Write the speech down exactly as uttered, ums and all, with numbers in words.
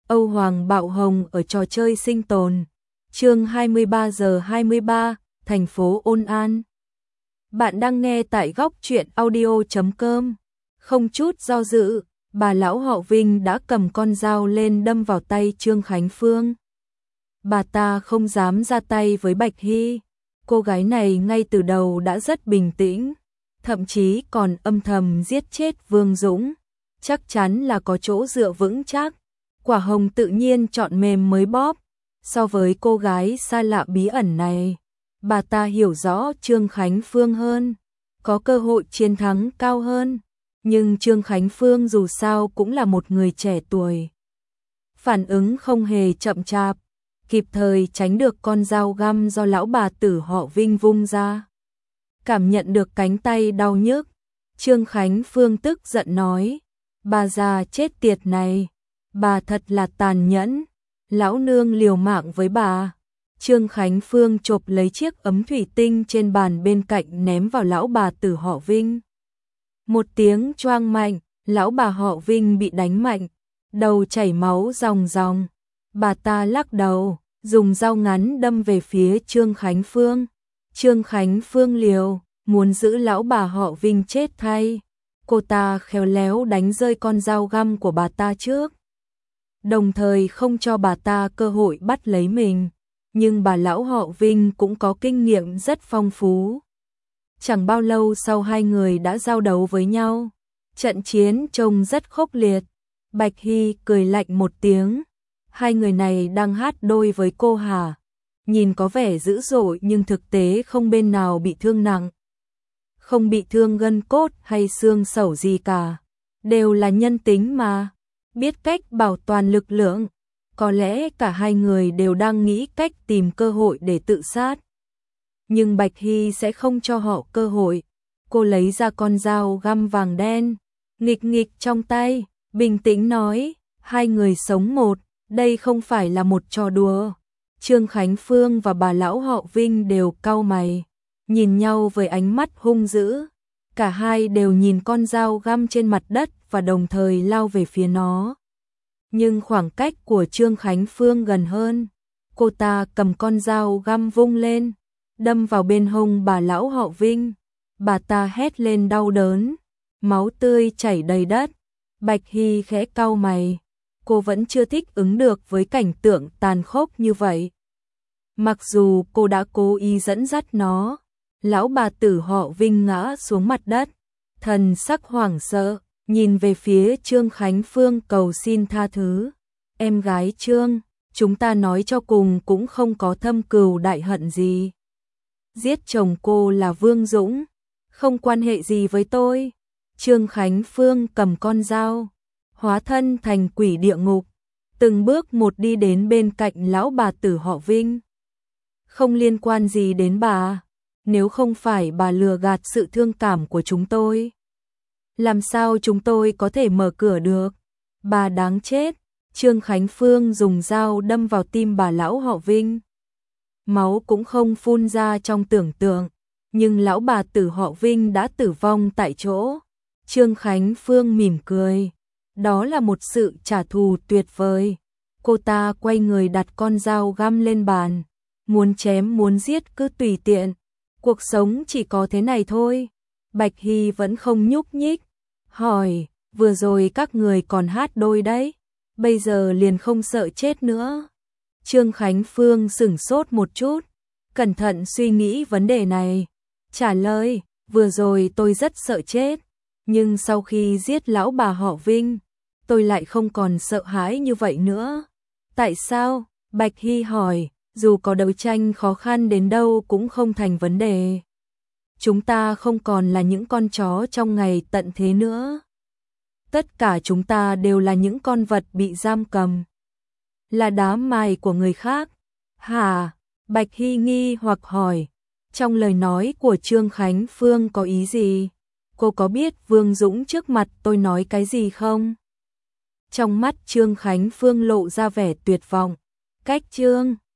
Âu Hoàng bạo hồng ở trò chơi sinh tồn. Chương hai mươi ba giờ hai mươi ba, thành phố Ôn An. Bạn đang nghe tại góc truyện audio chấm com. Không chút do dự, bà lão họ Vinh đã cầm con dao lên đâm vào tay Trương Khánh Phương. Bà ta không dám ra tay với Bạch Hy. Cô gái này ngay từ đầu đã rất bình tĩnh, thậm chí còn âm thầm giết chết Vương Dũng. Chắc chắn là có chỗ dựa vững chắc. Quả hồng tự nhiên chọn mềm mới bóp. So với cô gái xa lạ bí ẩn này, bà ta hiểu rõ Trương Khánh Phương hơn, có cơ hội chiến thắng cao hơn. Nhưng Trương Khánh Phương dù sao cũng là một người trẻ tuổi. Phản ứng không hề chậm chạp, kịp thời tránh được con dao găm do lão bà tử họ Vinh vung ra. Cảm nhận được cánh tay đau nhức, Trương Khánh Phương tức giận nói: "Bà già chết tiệt này, bà thật là tàn nhẫn, lão nương liều mạng với bà." Trương Khánh Phương chộp lấy chiếc ấm thủy tinh trên bàn bên cạnh ném vào lão bà tử họ Vinh. Một tiếng choang mạnh, lão bà họ Vinh bị đánh mạnh, đầu chảy máu ròng ròng. Bà ta lắc đầu, dùng dao ngắn đâm về phía Trương Khánh Phương. Trương Khánh Phương liều, muốn giữ lão bà họ Vinh chết thay. Cô ta khéo léo đánh rơi con dao găm của bà ta trước, đồng thời không cho bà ta cơ hội bắt lấy mình. Nhưng bà lão họ Vinh cũng có kinh nghiệm rất phong phú. Chẳng bao lâu sau hai người đã giao đấu với nhau. Trận chiến trông rất khốc liệt. Bạch Hy cười lạnh một tiếng. Hai người này đang hát đôi với cô hả? Nhìn có vẻ dữ dội nhưng thực tế không bên nào bị thương nặng. Không bị thương gân cốt hay xương sẩu gì cả. Đều là nhân tính mà. Biết cách bảo toàn lực lượng. Có lẽ cả hai người đều đang nghĩ cách tìm cơ hội để tự sát. Nhưng Bạch Hy sẽ không cho họ cơ hội. Cô lấy ra con dao găm vàng đen, nghịch nghịch trong tay, bình tĩnh nói: "Hai người sống một, đây không phải là một trò đùa." Trương Khánh Phương và bà lão họ Vinh đều cau mày, nhìn nhau với ánh mắt hung dữ. Cả hai đều nhìn con dao găm trên mặt đất và đồng thời lao về phía nó. Nhưng khoảng cách của Trương Khánh Phương gần hơn. Cô ta cầm con dao găm vung lên, đâm vào bên hông bà lão họ Vinh. Bà ta hét lên đau đớn, máu tươi chảy đầy đất. Bạch Hy khẽ cau mày, cô vẫn chưa thích ứng được với cảnh tượng tàn khốc như vậy. Mặc dù cô đã cố ý dẫn dắt nó, lão bà tử họ Vinh ngã xuống mặt đất, thần sắc hoảng sợ, nhìn về phía Trương Khánh Phương cầu xin tha thứ. "Em gái Trương, chúng ta nói cho cùng cũng không có thâm cừu đại hận gì. Giết chồng cô là Vương Dũng, không quan hệ gì với tôi." Trương Khánh Phương cầm con dao, hóa thân thành quỷ địa ngục, từng bước một đi đến bên cạnh lão bà tử họ Vinh. "Không liên quan gì đến bà, nếu không phải bà lừa gạt sự thương cảm của chúng tôi, làm sao chúng tôi có thể mở cửa được? Bà đáng chết." Trương Khánh Phương dùng dao đâm vào tim bà lão họ Vinh. Máu cũng không phun ra trong tưởng tượng, nhưng lão bà tử họ Vinh đã tử vong tại chỗ. Trương Khánh Phương mỉm cười, đó là một sự trả thù tuyệt vời. Cô ta quay người đặt con dao găm lên bàn, muốn chém muốn giết cứ tùy tiện. Cuộc sống chỉ có thế này thôi. Bạch Hy vẫn không nhúc nhích, hỏi: "Vừa rồi các người còn hát đôi đấy, bây giờ liền không sợ chết nữa?" Trương Khánh Phương sửng sốt một chút, cẩn thận suy nghĩ vấn đề này, trả lời: "Vừa rồi tôi rất sợ chết, nhưng sau khi giết lão bà họ Vinh, tôi lại không còn sợ hãi như vậy nữa." "Tại sao?" Bạch Hy hỏi. "Dù có đấu tranh khó khăn đến đâu cũng không thành vấn đề. Chúng ta không còn là những con chó trong ngày tận thế nữa. Tất cả chúng ta đều là những con vật bị giam cầm, là đá mài của người khác." "Hả?" Bạch Hy nghi hoặc hỏi. Trong lời nói của Trương Khánh Phương có ý gì? Cô có biết Vương Dũng trước mặt tôi nói cái gì không? Trong mắt Trương Khánh Phương lộ ra vẻ tuyệt vọng. "Cách Trương